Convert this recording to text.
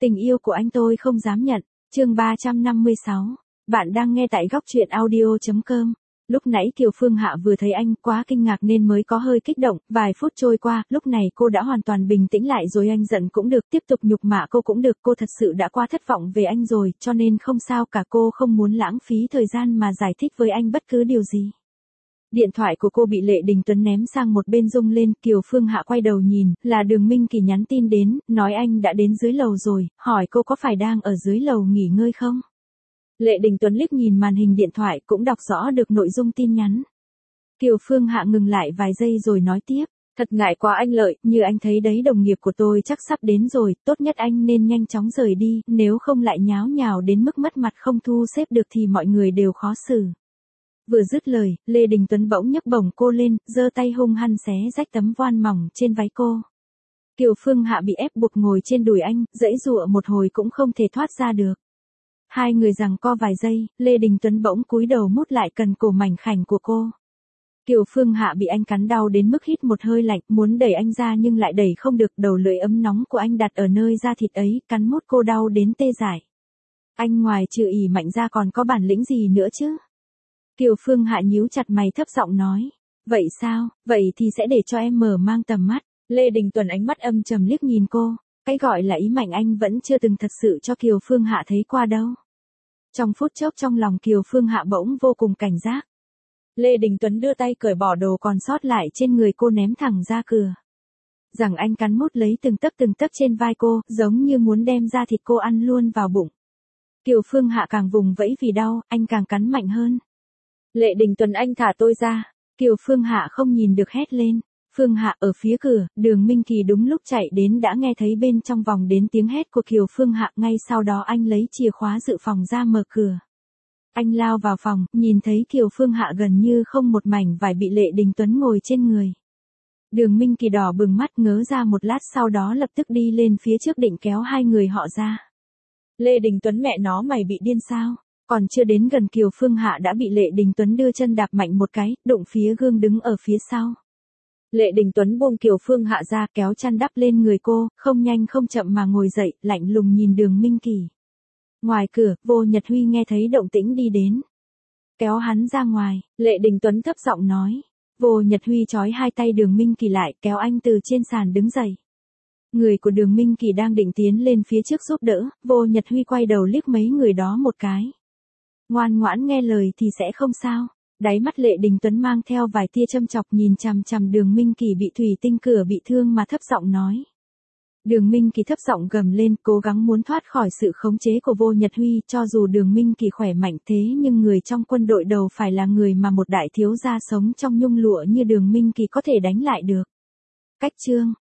Tình yêu của anh tôi không dám nhận. Chương 356. Bạn đang nghe tại góc truyện audio.com. Lúc nãy Kiều Phương Hạ vừa thấy anh quá kinh ngạc nên mới có hơi kích động, vài phút trôi qua, lúc này cô đã hoàn toàn bình tĩnh lại rồi. Anh giận cũng được, tiếp tục nhục mạ cô cũng được, cô thật sự đã quá thất vọng về anh rồi, cho nên không sao cả, cô không muốn lãng phí thời gian mà giải thích với anh bất cứ điều gì. Điện thoại của cô bị Lệ Đình Tuấn ném sang một bên rung lên, Kiều Phương Hạ quay đầu nhìn, là Đường Minh Kỳ nhắn tin đến, nói anh đã đến dưới lầu rồi, hỏi cô có phải đang ở dưới lầu nghỉ ngơi không? Lệ Đình Tuấn liếc nhìn màn hình điện thoại cũng đọc rõ được nội dung tin nhắn. Kiều Phương Hạ ngừng lại vài giây rồi nói tiếp, thật ngại quá anh Lợi, như anh thấy đấy, đồng nghiệp của tôi chắc sắp đến rồi, tốt nhất anh nên nhanh chóng rời đi, nếu không lại nháo nhào đến mức mất mặt không thu xếp được thì mọi người đều khó xử. Vừa dứt lời, Lê Đình Tuấn bỗng nhấc bổng cô lên, giơ tay hung hăng xé rách tấm voan mỏng trên váy cô. Kiều Phương Hạ bị ép buộc ngồi trên đùi anh, giãy giụa một hồi cũng không thể thoát ra được. Hai người giằng co vài giây, Lê Đình Tuấn bỗng cúi đầu mút lại cần cổ mảnh khảnh của cô. Kiều Phương Hạ bị anh cắn đau đến mức hít một hơi lạnh, muốn đẩy anh ra nhưng lại đẩy không được, đầu lưỡi ấm nóng của anh đặt ở nơi da thịt ấy, cắn mút cô đau đến tê dại. Anh ngoài trừ ỉ mạnh ra còn có bản lĩnh gì nữa chứ? Kiều Phương Hạ nhíu chặt mày thấp giọng nói. Vậy sao, vậy thì sẽ để cho em mở mang tầm mắt. Lê Đình Tuấn ánh mắt âm trầm liếc nhìn cô. Cái gọi là ý mạnh anh vẫn chưa từng thật sự cho Kiều Phương Hạ thấy qua đâu. Trong phút chốc trong lòng Kiều Phương Hạ bỗng vô cùng cảnh giác. Lê Đình Tuấn đưa tay cởi bỏ đồ còn sót lại trên người cô ném thẳng ra cửa. Rằng anh cắn mút lấy từng tấc trên vai cô, giống như muốn đem da thịt cô ăn luôn vào bụng. Kiều Phương Hạ càng vùng vẫy vì đau, anh càng cắn mạnh hơn. Lệ Đình Tuấn, anh thả tôi ra. Kiều Phương Hạ không nhìn được hét lên. Phương Hạ, ở phía cửa, Đường Minh Kỳ đúng lúc chạy đến đã nghe thấy bên trong vòng đến tiếng hét của Kiều Phương Hạ, ngay sau đó anh lấy chìa khóa dự phòng ra mở cửa. Anh lao vào phòng, nhìn thấy Kiều Phương Hạ gần như không một mảnh vải bị Lệ Đình Tuấn ngồi trên người. Đường Minh Kỳ đỏ bừng mắt ngớ ra một lát, sau đó lập tức đi lên phía trước định kéo hai người họ ra. Lê Đình Tuấn, mẹ nó mày bị điên sao? Còn chưa đến gần Kiều Phương Hạ đã bị Lệ Đình Tuấn đưa chân đạp mạnh một cái, đụng phía gương đứng ở phía sau. Lệ Đình Tuấn buông Kiều Phương Hạ ra, kéo chăn đắp lên người cô, không nhanh không chậm mà ngồi dậy, lạnh lùng nhìn Đường Minh Kỳ. Ngoài cửa, Vô Nhật Huy nghe thấy động tĩnh đi đến. Kéo hắn ra ngoài, Lệ Đình Tuấn thấp giọng nói. Vô Nhật Huy trói hai tay Đường Minh Kỳ lại, kéo anh từ trên sàn đứng dậy. Người của Đường Minh Kỳ đang định tiến lên phía trước giúp đỡ, Vô Nhật Huy quay đầu liếc mấy người đó một cái. Ngoan ngoãn nghe lời thì sẽ không sao. Đáy mắt Lệ Đình Tuấn mang theo vài tia châm chọc nhìn chằm chằm Đường Minh Kỳ bị thủy tinh cửa bị thương mà thấp giọng nói. Đường Minh Kỳ thấp giọng gầm lên, cố gắng muốn thoát khỏi sự khống chế của Vô Nhật Huy, cho dù Đường Minh Kỳ khỏe mạnh thế nhưng người trong quân đội đầu phải là người mà một đại thiếu gia sống trong nhung lụa như Đường Minh Kỳ có thể đánh lại được. Cách chương